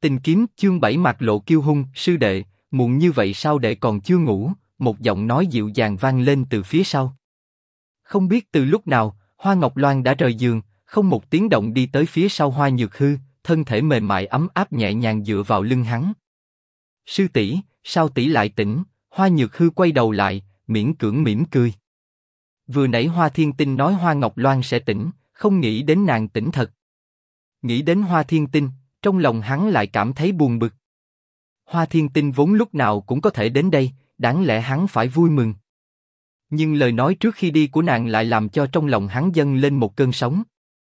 Tình kiếm chương 7 mặt lộ kiêu hung, sư đệ, muộn như vậy sao đệ còn chưa ngủ? Một giọng nói dịu dàng vang lên từ phía sau. Không biết từ lúc nào, Hoa Ngọc Loan đã rời giường, không một tiếng động đi tới phía sau Hoa Nhược Hư, thân thể mềm mại ấm áp nhẹ nhàng dựa vào lưng hắn. Sư tỷ, sao tỷ lại tỉnh? Hoa Nhược Hư quay đầu lại, miễn cưỡng mỉm cười. Vừa nãy Hoa Thiên Tinh nói Hoa Ngọc Loan sẽ tỉnh, không nghĩ đến nàng tỉnh thật. Nghĩ đến Hoa Thiên Tinh, trong lòng hắn lại cảm thấy buồn bực. Hoa Thiên Tinh vốn lúc nào cũng có thể đến đây, đáng lẽ hắn phải vui mừng. Nhưng lời nói trước khi đi của nàng lại làm cho trong lòng hắn dâng lên một cơn sóng.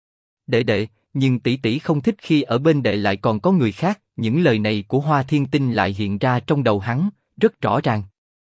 Đệ, nhưng tỷ tỷ không thích khi ở bên đệ lại còn có người khác. Những lời này của Hoa Thiên Tinh lại hiện ra trong đầu hắn, rất rõ ràng.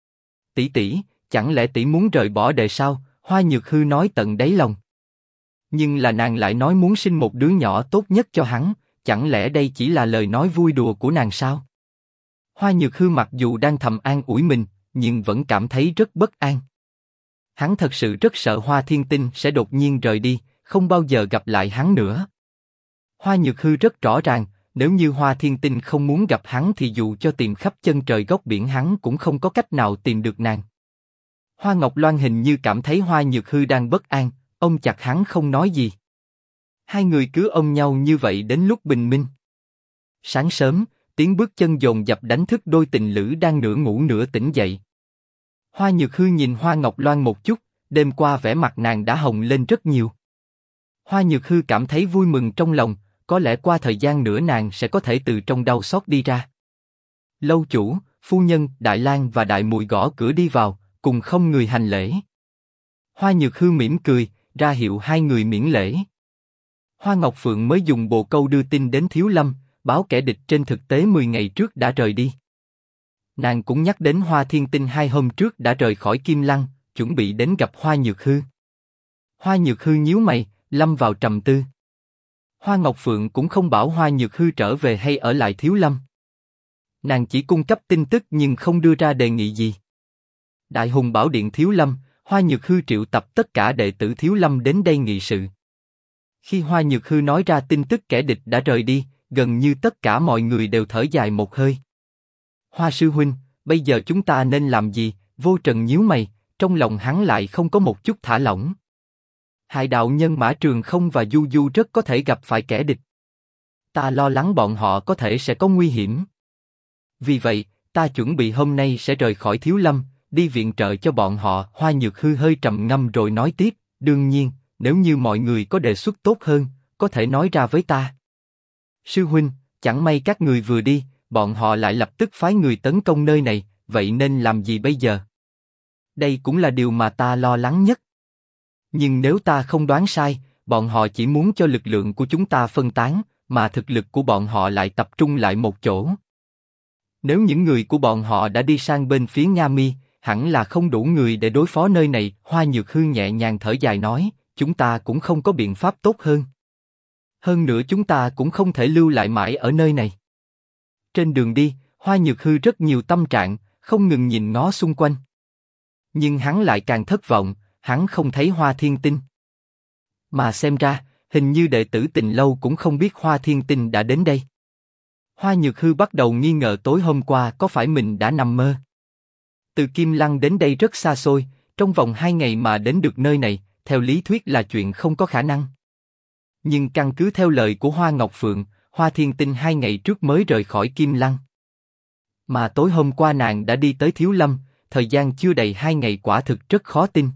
Tỷ, chẳng lẽ tỷ muốn rời bỏ đệ sao? Hoa Nhược Hư nói tận đáy lòng. Nhưng là nàng lại nói muốn sinh một đứa nhỏ tốt nhất cho hắn, chẳng lẽ đây chỉ là lời nói vui đùa của nàng sao? Hoa Nhược Hư mặc dù đang thầm an ủi mình, nhưng vẫn cảm thấy rất bất an. Hắn thật sự rất sợ Hoa Thiên Tinh sẽ đột nhiên rời đi, không bao giờ gặp lại hắn nữa. Hoa Nhược Hư rất rõ ràng, nếu như Hoa Thiên Tinh không muốn gặp hắn thì dù cho tìm khắp chân trời góc biển hắn cũng không có cách nào tìm được nàng. Hoa Ngọc Loan hình như cảm thấy Hoa Nhược Hư đang bất an, ôm chặt hắn không nói gì. Hai người cứ ôm nhau như vậy đến lúc bình minh. Sáng sớm, tiếng bước chân dồn dập đánh thức đôi tình lữ đang nửa ngủ nửa tỉnh dậy. Hoa Nhược Hư nhìn Hoa Ngọc Loan một chút, đêm qua vẻ mặt nàng đã hồng lên rất nhiều. Hoa Nhược Hư cảm thấy vui mừng trong lòng, có lẽ qua thời gian nữa nàng sẽ có thể từ trong đau xót đi ra. Lâu chủ, phu nhân, Đại Lang và Đại Mùi gõ cửa đi vào, cùng không người hành lễ. Hoa Nhược Hư mỉm cười, ra hiệu hai người miễn lễ. Hoa Ngọc Phượng mới dùng bồ câu đưa tin đến Thiếu Lâm, báo kẻ địch trên thực tế 10 ngày trước đã rời đi. Nàng cũng nhắc đến Hoa Thiên Tinh 2 hôm trước đã rời khỏi Kim Lăng, chuẩn bị đến gặp Hoa Nhược Hư. Hoa Nhược Hư nhíu mày, lâm vào trầm tư. Hoa Ngọc Phượng cũng không bảo Hoa Nhược Hư trở về hay ở lại Thiếu Lâm. Nàng chỉ cung cấp tin tức nhưng không đưa ra đề nghị gì. Đại Hùng Bảo Điện Thiếu Lâm, Hoa Nhược Hư triệu tập tất cả đệ tử Thiếu Lâm đến đây nghị sự. Khi Hoa Nhược Hư nói ra tin tức kẻ địch đã rời đi, gần như tất cả mọi người đều thở dài một hơi. Hoa sư huynh, bây giờ chúng ta nên làm gì? Vô Trần nhíu mày, trong lòng hắn lại không có một chút thả lỏng. Hai đạo nhân Mã Trường Không và Du Du rất có thể gặp phải kẻ địch. Ta lo lắng bọn họ có thể sẽ có nguy hiểm. Vì vậy, ta chuẩn bị hôm nay sẽ rời khỏi Thiếu Lâm, đi viện trợ cho bọn họ. Hoa Nhược Hư hơi trầm ngâm rồi nói tiếp, đương nhiên, nếu như mọi người có đề xuất tốt hơn, có thể nói ra với ta. Sư huynh, chẳng may các người vừa đi, bọn họ lại lập tức phái người tấn công nơi này, vậy nên làm gì bây giờ? Đây cũng là điều mà ta lo lắng nhất. Nhưng nếu ta không đoán sai, bọn họ chỉ muốn cho lực lượng của chúng ta phân tán, mà thực lực của bọn họ lại tập trung lại một chỗ. Nếu những người của bọn họ đã đi sang bên phía Nga Mi, hẳn là không đủ người để đối phó nơi này. Hoa Nhược Hư nhẹ nhàng thở dài nói, chúng ta cũng không có biện pháp tốt hơn. Hơn nữa chúng ta cũng không thể lưu lại mãi ở nơi này. Trên đường đi, Hoa Nhược Hư rất nhiều tâm trạng, không ngừng nhìn ngó xung quanh. Nhưng hắn lại càng thất vọng, hắn không thấy Hoa Thiên Tinh. Mà xem ra, hình như đệ tử Tình Lâu cũng không biết Hoa Thiên Tinh đã đến đây. Hoa Nhược Hư bắt đầu nghi ngờ tối hôm qua có phải mình đã nằm mơ. Từ Kim Lăng đến đây rất xa xôi, trong vòng 2 ngày mà đến được nơi này, theo lý thuyết là chuyện không có khả năng. Nhưng căn cứ theo lời của Hoa Ngọc Phượng, Hoa Thiên Tinh 2 ngày trước mới rời khỏi Kim Lăng. Mà tối hôm qua nàng đã đi tới Thiếu Lâm, thời gian chưa đầy 2 ngày quả thực rất khó tin.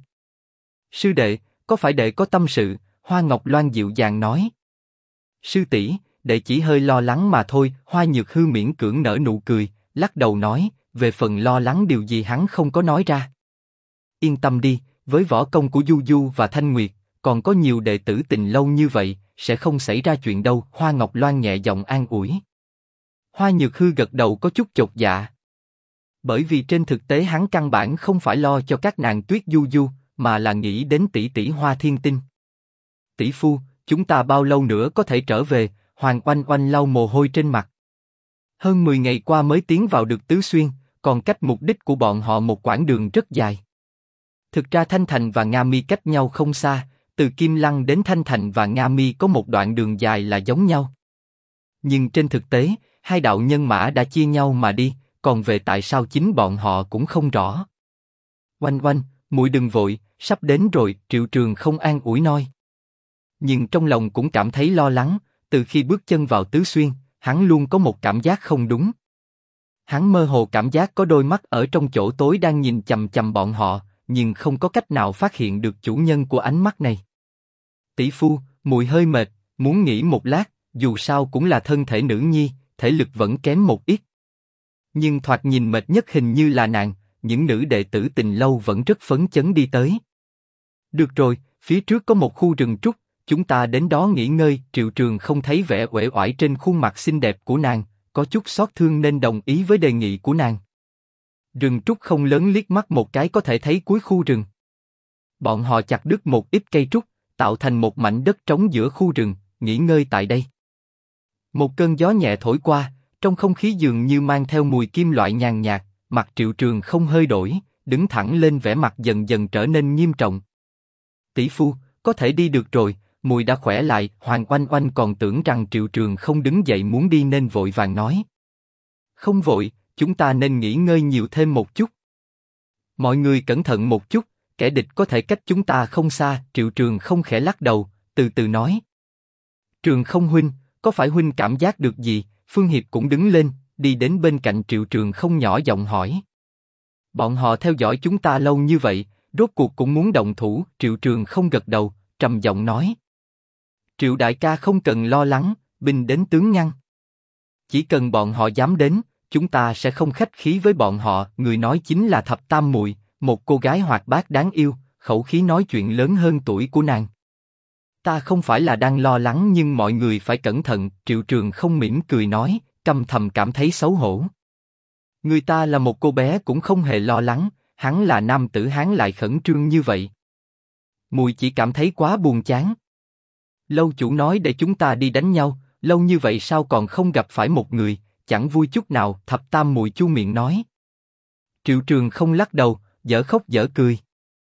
Sư đệ, có phải đệ có tâm sự? Hoa Ngọc Loan dịu dàng nói. Sư tỷ, đệ chỉ hơi lo lắng mà thôi. Hoa Nhược Hư miễn cưỡng nở nụ cười, lắc đầu nói, về phần lo lắng điều gì hắn không có nói ra. Yên tâm đi, với võ công của Du Du và Thanh Nguyệt, còn có nhiều đệ tử Tình Lâu như vậy, sẽ không xảy ra chuyện đâu. Hoa Ngọc Loan nhẹ giọng an ủi. Hoa Nhược Hư gật đầu có chút chột dạ. Bởi vì trên thực tế hắn căn bản không phải lo cho các nàng Tuyết Du Du, mà là nghĩ đến tỷ tỷ Hoa Thiên Tinh. Tỷ phu, chúng ta bao lâu nữa có thể trở về? Hoàng Oanh Oanh lau mồ hôi trên mặt. Hơn 10 ngày qua mới tiến vào được Tứ Xuyên, còn cách mục đích của bọn họ một quãng đường rất dài. Thực ra Thanh Thành và Nga Mi cách nhau không xa, từ Kim Lăng đến Thanh Thành và Nga Mi có một đoạn đường dài là giống nhau. Nhưng trên thực tế, hai đạo nhân mã đã chia nhau mà đi, còn về tại sao chính bọn họ cũng không rõ. Oanh oanh, muội đừng vội, sắp đến rồi, Triệu Trường không an ủi nói. Nhưng trong lòng cũng cảm thấy lo lắng, từ khi bước chân vào Tứ Xuyên, hắn luôn có một cảm giác không đúng. Hắn mơ hồ cảm giác có đôi mắt ở trong chỗ tối đang nhìn chằm chằm bọn họ, nhưng không có cách nào phát hiện được chủ nhân của ánh mắt này. Tỷ phu, muội hơi mệt, muốn nghỉ một lát, dù sao cũng là thân thể nữ nhi, thể lực vẫn kém một ít. Nhưng thoạt nhìn mệt nhất hình như là nàng, những nữ đệ tử Tình Lâu vẫn rất phấn chấn đi tới. Được rồi, phía trước có một khu rừng trúc, chúng ta đến đó nghỉ ngơi. Triệu Trường không thấy vẻ uể oải trên khuôn mặt xinh đẹp của nàng, có chút xót thương nên đồng ý với đề nghị của nàng. Rừng trúc không lớn, liếc mắt một cái có thể thấy cuối khu rừng. Bọn họ chặt đứt một ít cây trúc, tạo thành một mảnh đất trống giữa khu rừng, nghỉ ngơi tại đây. Một cơn gió nhẹ thổi qua, trong không khí dường như mang theo mùi kim loại nhàn nhạt, mặt Triệu Trường không hơi đổi, đứng thẳng lên, vẻ mặt dần dần trở nên nghiêm trọng. Tỷ phu, có thể đi được rồi, muội đã khỏe lại. Hoàng Oanh Oanh còn tưởng rằng Triệu Trường không đứng dậy muốn đi nên vội vàng nói. Không vội, chúng ta nên nghỉ ngơi nhiều thêm một chút. Mọi người cẩn thận một chút, kẻ địch có thể cách chúng ta không xa. Triệu Trường không khẽ lắc đầu, từ từ nói. Trường không huynh, có phải huynh cảm giác được gì? Phương Hiệp cũng đứng lên, đi đến bên cạnh Triệu Trường không nhỏ giọng hỏi. Bọn họ theo dõi chúng ta lâu như vậy, rốt cuộc cũng muốn động thủ. Triệu Trường không gật đầu, trầm giọng nói. Triệu đại ca không cần lo lắng, binh đến tướng ngăn. Chỉ cần bọn họ dám đến, chúng ta sẽ không khách khí với bọn họ. Người nói chính là Thập Tam muội, một cô gái hoạt bát đáng yêu, khẩu khí nói chuyện lớn hơn tuổi của nàng. Ta không phải là đang lo lắng nhưng mọi người phải cẩn thận. Triệu Trường không mỉm cười nói, căm thầm cảm thấy xấu hổ. Người ta là một cô bé cũng không hề lo lắng, hắn là nam tử Hán lại khẩn trương như vậy. Muội chỉ cảm thấy quá buồn chán. Lâu chủ nói để chúng ta đi đánh nhau, lâu như vậy sao còn không gặp phải một người, chẳng vui chút nào. Thập Tam muội chu miệng nói. Triệu Trường không lắc đầu, dở khóc dở cười.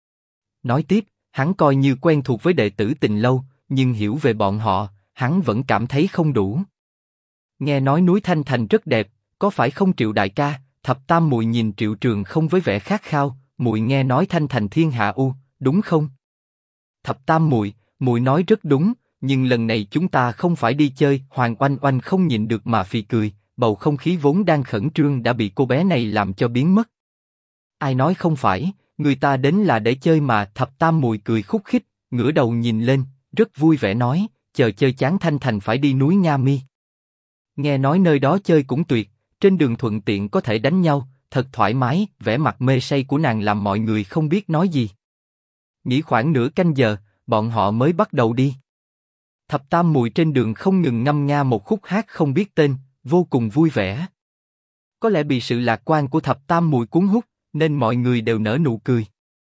Nói tiếp, hắn coi như quen thuộc với đệ tử Tình Lâu, nhưng hiểu về bọn họ, hắn vẫn cảm thấy không đủ. Nghe nói núi Thanh Thành rất đẹp, có phải không Triệu đại ca? Thập Tam muội nhìn Triệu Trường không với vẻ khát khao. Muội nghe nói Thanh Thành thiên hạ u, đúng không? Thập Tam muội, muội nói rất đúng, nhưng lần này chúng ta không phải đi chơi. Hoàng Oanh Oanh không nhịn được mà phì cười, bầu không khí vốn đang khẩn trương đã bị cô bé này làm cho biến mất. Ai nói không phải, người ta đến là để chơi mà. Thập Tam muội cười khúc khích, ngửa đầu nhìn lên, rất vui vẻ nói, chờ chơi chán Thanh Thành phải đi núi Nga Mi. Nghe nói nơi đó chơi cũng tuyệt, trên đường thuận tiện có thể đánh nhau, thật thoải mái. Vẻ mặt mê say của nàng làm mọi người không biết nói gì. Nghỉ khoảng nửa canh giờ, bọn họ mới bắt đầu đi. Thập Tam muội trên đường không ngừng ngâm nga một khúc hát không biết tên, vô cùng vui vẻ. Có lẽ bị sự lạc quan của Thập Tam muội cuốn hút, nên mọi người đều nở nụ cười.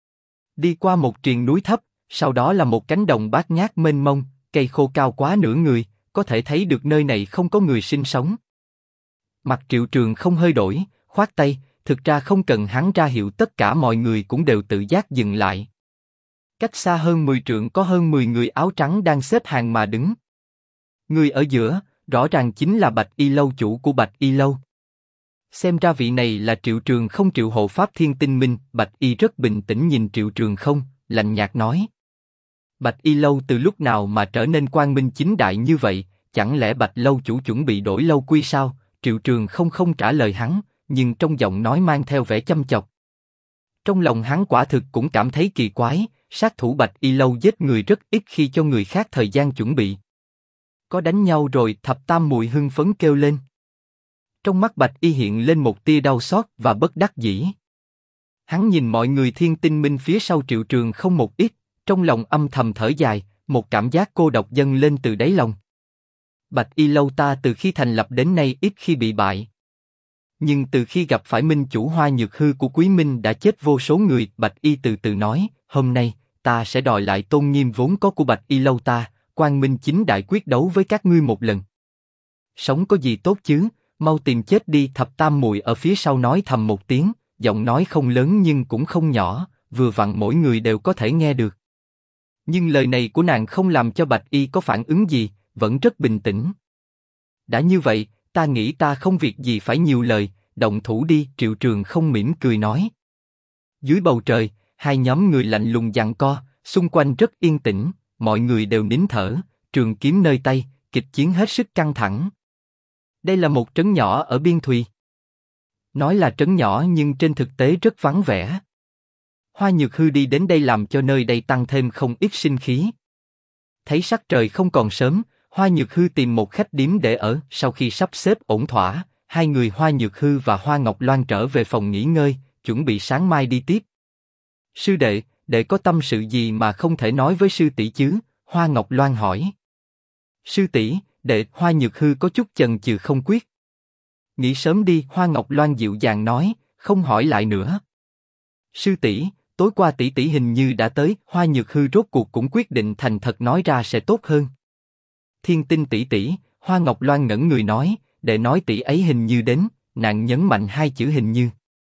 Đi qua một triền núi thấp, sau đó là một cánh đồng bát ngát mênh mông, cây khô cao quá nửa người, có thể thấy được nơi này không có người sinh sống. Mặt Triệu Trường không hơi đổi, khoát tay, thực ra không cần hắn ra hiệu tất cả mọi người cũng đều tự giác dừng lại. Cách xa hơn 10 trượng có hơn 10 người áo trắng đang xếp hàng mà đứng. Người ở giữa, rõ ràng chính là Bạch Y Lâu, chủ của Bạch Y Lâu. Xem ra vị này là Triệu Trường không, Triệu hộ pháp Thiên Tinh Minh. Bạch Y rất bình tĩnh nhìn Triệu Trường không, lạnh nhạt nói. Bạch Y Lâu từ lúc nào mà trở nên quang minh chính đại như vậy, chẳng lẽ Bạch Lâu chủ chuẩn bị đổi lâu quy sao? Triệu Trường không trả lời hắn, nhưng trong giọng nói mang theo vẻ châm chọc. Trong lòng hắn quả thực cũng cảm thấy kỳ quái, sát thủ Bạch Y Lâu giết người rất ít khi cho người khác thời gian chuẩn bị. Có đánh nhau rồi? Thập Tam muội hưng phấn kêu lên. Trong mắt Bạch Y hiện lên một tia đau xót và bất đắc dĩ. Hắn nhìn mọi người Thiên Tinh Minh phía sau Triệu Trường không một ít, trong lòng âm thầm thở dài, một cảm giác cô độc dâng lên từ đáy lòng. Bạch Y Lâu ta từ khi thành lập đến nay ít khi bị bại. Nhưng từ khi gặp phải minh chủ Hoa Nhược Hư của Quý Minh đã chết vô số người. Bạch Y từ từ nói, hôm nay, ta sẽ đòi lại tôn nghiêm vốn có của Bạch Y Lâu ta, quang minh chính đại quyết đấu với các ngươi một lần. Sống có gì tốt chứ, mau tìm chết đi. Thập Tam muội ở phía sau nói thầm một tiếng, giọng nói không lớn nhưng cũng không nhỏ, vừa vặn mỗi người đều có thể nghe được. Nhưng lời này của nàng không làm cho Bạch Y có phản ứng gì, vẫn rất bình tĩnh. Đã như vậy, ta nghĩ ta không việc gì phải nhiều lời, động thủ đi. Triệu Trường không mỉm cười nói. Dưới bầu trời, hai nhóm người lạnh lùng giằng co, xung quanh rất yên tĩnh, mọi người đều nín thở, trường kiếm nơi tay, kịch chiến hết sức căng thẳng. Đây là một trấn nhỏ ở Biên Thùy. Nói là trấn nhỏ nhưng trên thực tế rất vắng vẻ. Hoa Nhược Hư đi đến đây làm cho nơi đây tăng thêm không ít sinh khí. Thấy sắc trời không còn sớm, Hoa Nhược Hư tìm một khách điếm để ở. Sau khi sắp xếp ổn thỏa, hai người Hoa Nhược Hư và Hoa Ngọc Loan trở về phòng nghỉ ngơi, chuẩn bị sáng mai đi tiếp. Sư đệ, đệ có tâm sự gì mà không thể nói với sư tỷ chứ? Hoa Ngọc Loan hỏi. Sư tỷ, đệ. Hoa Nhược Hư có chút chần chừ không quyết. Nghĩ sớm đi. Hoa Ngọc Loan dịu dàng nói, không hỏi lại nữa. Sư tỷ, tối qua tỷ tỷ hình như đã tới. Hoa Nhược Hư rốt cuộc cũng quyết định thành thật nói ra sẽ tốt hơn. Thiên Tinh tỷ tỷ. Hoa Ngọc Loan ngẩn người nói, đệ nói tỷ ấy hình như đến. Nàng nhấn mạnh hai chữ hình như.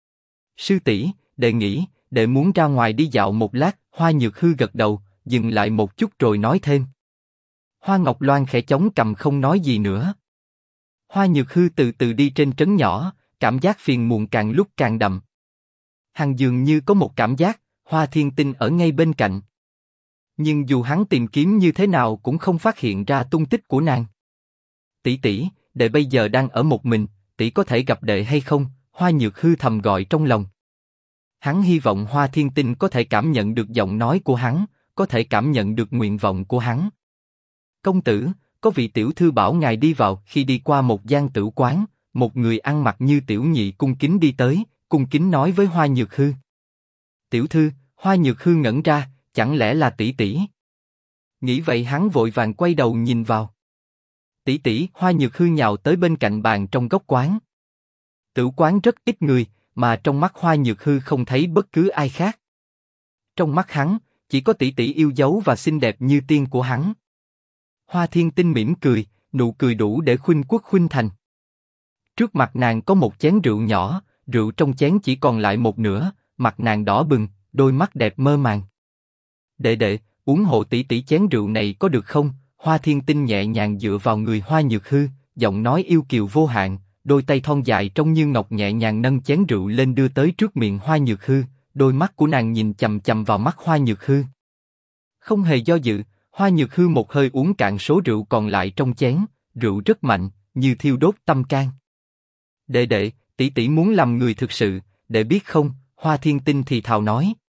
Sư tỷ, đệ nghĩ, đệ muốn ra ngoài đi dạo một lát. Hoa Nhược Hư gật đầu, dừng lại một chút rồi nói thêm. Hoa Ngọc Loan khẽ chống cằm không nói gì nữa. Hoa Nhược Hư từ từ đi trên trấn nhỏ, cảm giác phiền muộn càng lúc càng đậm. Hắn dường như có một cảm giác, Hoa Thiên Tinh ở ngay bên cạnh. Nhưng dù hắn tìm kiếm như thế nào cũng không phát hiện ra tung tích của nàng. Tỷ tỷ, đệ bây giờ đang ở một mình, tỷ có thể gặp đệ hay không? Hoa Nhược Hư thầm gọi trong lòng. Hắn hy vọng Hoa Thiên Tinh có thể cảm nhận được giọng nói của hắn, có thể cảm nhận được nguyện vọng của hắn. Công tử, có vị tiểu thư bảo ngài đi vào. Khi đi qua một gian tửu quán, một người ăn mặc như tiểu nhị cung kính đi tới, cung kính nói với Hoa Nhược Hư. Tiểu thư. Hoa Nhược Hư ngẩn ra, chẳng lẽ là tỷ tỷ? Nghĩ vậy hắn vội vàng quay đầu nhìn vào. Tỷ tỷ. Hoa Nhược Hư nhào tới bên cạnh bàn trong góc quán. Tửu quán rất ít người, mà trong mắt Hoa Nhược Hư không thấy bất cứ ai khác. Trong mắt hắn, chỉ có tỷ tỷ yêu dấu và xinh đẹp như tiên của hắn. Hoa Thiên Tinh mỉm cười, nụ cười đủ để khuynh quốc khuynh thành. Trước mặt nàng có một chén rượu nhỏ, rượu trong chén chỉ còn lại một nửa, mặt nàng đỏ bừng, đôi mắt đẹp mơ màng. Đệ đệ, uống hộ tỷ tỷ chén rượu này có được không? Hoa Thiên Tinh nhẹ nhàng dựa vào người Hoa Nhược Hư, giọng nói yêu kiều vô hạn, đôi tay thon dài trông như ngọc nhẹ nhàng nâng chén rượu lên đưa tới trước miệng Hoa Nhược Hư, đôi mắt của nàng nhìn chằm chằm vào mắt Hoa Nhược Hư. Không hề do dự, Hoa Nhược Hư một hơi uống cạn số rượu còn lại trong chén, rượu rất mạnh, như thiêu đốt tâm can. Đệ đệ, tỷ tỷ muốn làm người thực sự, đệ biết không? Hoa Thiên Tinh thì thào nói.